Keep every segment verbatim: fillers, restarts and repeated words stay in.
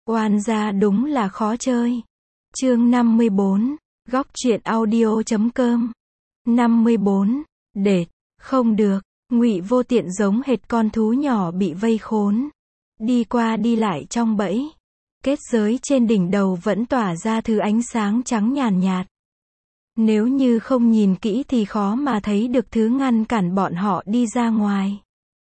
Oan gia đúng là khó chơi. Chương năm mươi bốn, góc truyện audio chấm com. năm mươi bốn, đệt, không được, Ngụy Vô Tiện giống hệt con thú nhỏ bị vây khốn, đi qua đi lại trong bẫy. Kết giới trên đỉnh đầu vẫn tỏa ra thứ ánh sáng trắng nhàn nhạt. Nếu như không nhìn kỹ thì khó mà thấy được thứ ngăn cản bọn họ đi ra ngoài.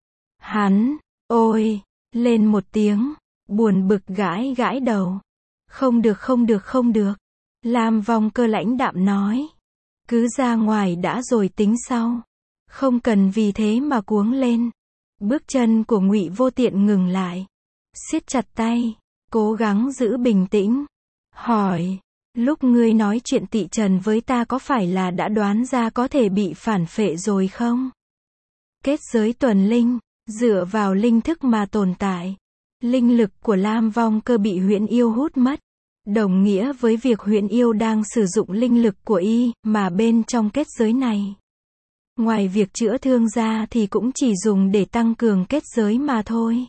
Hắn, ôi, lên một tiếng, buồn bực gãi gãi đầu. Không được không được không được. Lam Vong Cơ lãnh đạm nói. Cứ ra ngoài đã rồi tính sau. Không cần vì thế mà cuống lên. Bước chân của Ngụy Vô Tiện ngừng lại. Siết chặt tay, cố gắng giữ bình tĩnh. Hỏi, lúc ngươi nói chuyện tị trần với ta có phải là đã đoán ra có thể bị phản phệ rồi không? Kết giới tuần linh, dựa vào linh thức mà tồn tại. Linh lực của Lam Vong Cơ bị huyễn yêu hút mất. Đồng nghĩa với việc huyễn yêu đang sử dụng linh lực của y, mà bên trong kết giới này. Ngoài việc chữa thương ra thì cũng chỉ dùng để tăng cường kết giới mà thôi.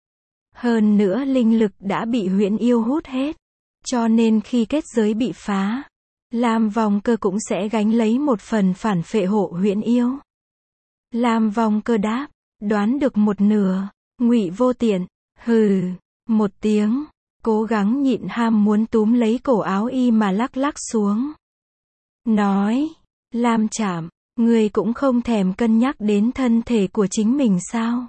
Hơn nữa linh lực đã bị huyễn yêu hút hết. Cho nên khi kết giới bị phá, Lam Vong Cơ cũng sẽ gánh lấy một phần phản phệ hộ huyễn yêu. Lam Vong Cơ đáp, đoán được một nửa. Ngụy Vô Tiện, hừ, một tiếng, cố gắng nhịn ham muốn túm lấy cổ áo y mà lắc lắc xuống. Nói, Lam Trảm, ngươi cũng không thèm cân nhắc đến thân thể của chính mình sao?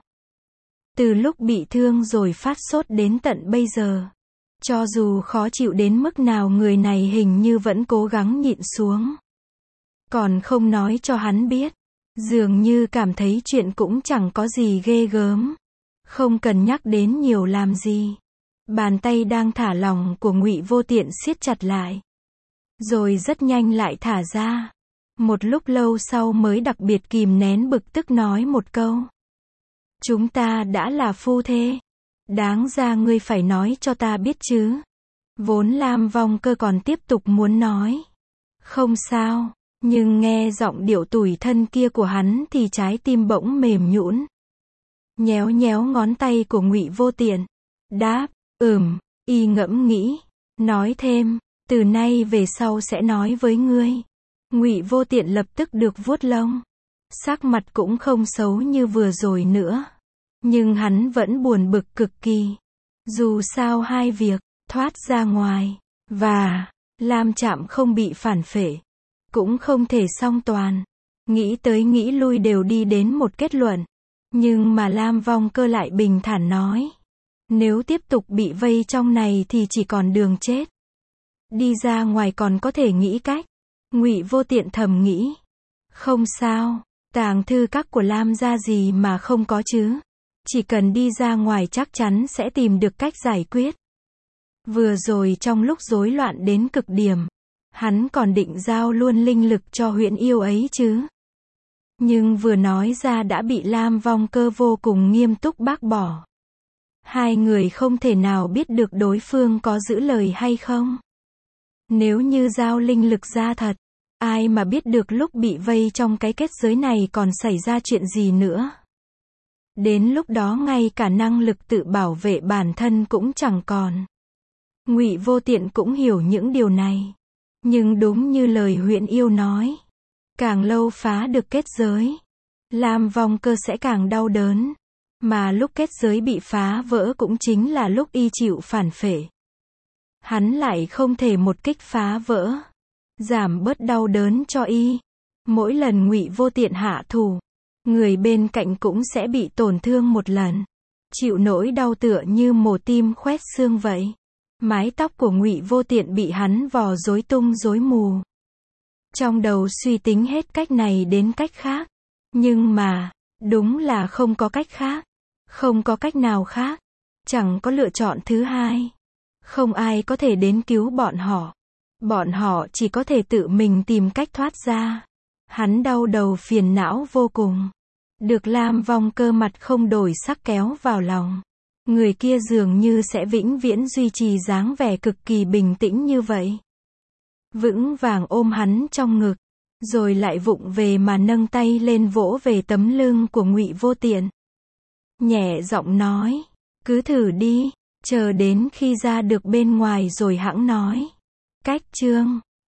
Từ lúc bị thương rồi phát sốt đến tận bây giờ, cho dù khó chịu đến mức nào người này hình như vẫn cố gắng nhịn xuống. Còn không nói cho hắn biết, dường như cảm thấy chuyện cũng chẳng có gì ghê gớm. Không cần nhắc đến nhiều làm gì. Bàn tay đang thả lỏng của Ngụy Vô Tiện siết chặt lại. Rồi rất nhanh lại thả ra. Một lúc lâu sau mới đặc biệt kìm nén bực tức nói một câu. Chúng ta đã là phu thê. Đáng ra ngươi phải nói cho ta biết chứ. Vốn Lam Vong Cơ còn tiếp tục muốn nói. Không sao, nhưng nghe giọng điệu tủi thân kia của hắn thì trái tim bỗng mềm nhũn. Nhéo nhéo ngón tay của Ngụy Vô Tiện. Đáp, ừm, y ngẫm nghĩ. Nói thêm, từ nay về sau sẽ nói với ngươi. Ngụy Vô Tiện lập tức được vuốt lông. Sắc mặt cũng không xấu như vừa rồi nữa. Nhưng hắn vẫn buồn bực cực kỳ. Dù sao hai việc, thoát ra ngoài, và Lam Trạm không bị phản phệ, cũng không thể song toàn. Nghĩ tới nghĩ lui đều đi đến một kết luận. Nhưng mà Lam Vong Cơ lại bình thản nói. Nếu tiếp tục bị vây trong này thì chỉ còn đường chết. Đi ra ngoài còn có thể nghĩ cách. Ngụy Vô Tiện thầm nghĩ. Không sao, tàng thư các của Lam gia gì mà không có chứ. Chỉ cần đi ra ngoài chắc chắn sẽ tìm được cách giải quyết. Vừa rồi trong lúc rối loạn đến cực điểm, hắn còn định giao luôn linh lực cho huyễn yêu ấy chứ. Nhưng vừa nói ra đã bị Lam Vong Cơ vô cùng nghiêm túc bác bỏ. Hai người không thể nào biết được đối phương có giữ lời hay không. Nếu như giao linh lực ra thật, ai mà biết được lúc bị vây trong cái kết giới này còn xảy ra chuyện gì nữa. Đến lúc đó ngay cả năng lực tự bảo vệ bản thân cũng chẳng còn. Ngụy Vô Tiện cũng hiểu những điều này. Nhưng đúng như lời huyễn yêu nói, càng lâu phá được kết giới, Lam Vong Cơ sẽ càng đau đớn. Mà lúc kết giới bị phá vỡ cũng chính là lúc y chịu phản phệ. Hắn lại không thể một kích phá vỡ, giảm bớt đau đớn cho y. Mỗi lần Ngụy Vô Tiện hạ thủ, người bên cạnh cũng sẽ bị tổn thương một lần. Chịu nỗi đau tựa như mổ tim khoét xương vậy. Mái tóc của Ngụy Vô Tiện bị hắn vò rối tung rối mù. Trong đầu suy tính hết cách này đến cách khác. Nhưng mà, đúng là không có cách khác. Không có cách nào khác. Chẳng có lựa chọn thứ hai. Không ai có thể đến cứu bọn họ. Bọn họ chỉ có thể tự mình tìm cách thoát ra. Hắn đau đầu phiền não vô cùng. Được Lam Vong Cơ mặt không đổi sắc kéo vào lòng. Người kia dường như sẽ vĩnh viễn duy trì dáng vẻ cực kỳ bình tĩnh như vậy. Vững vàng ôm hắn trong ngực. Rồi lại vụng về mà nâng tay lên vỗ về tấm lưng của Ngụy Vô Tiện. Nhẹ giọng nói, cứ thử đi, Chờ đến khi ra được bên ngoài rồi hẵng nói. Cách chương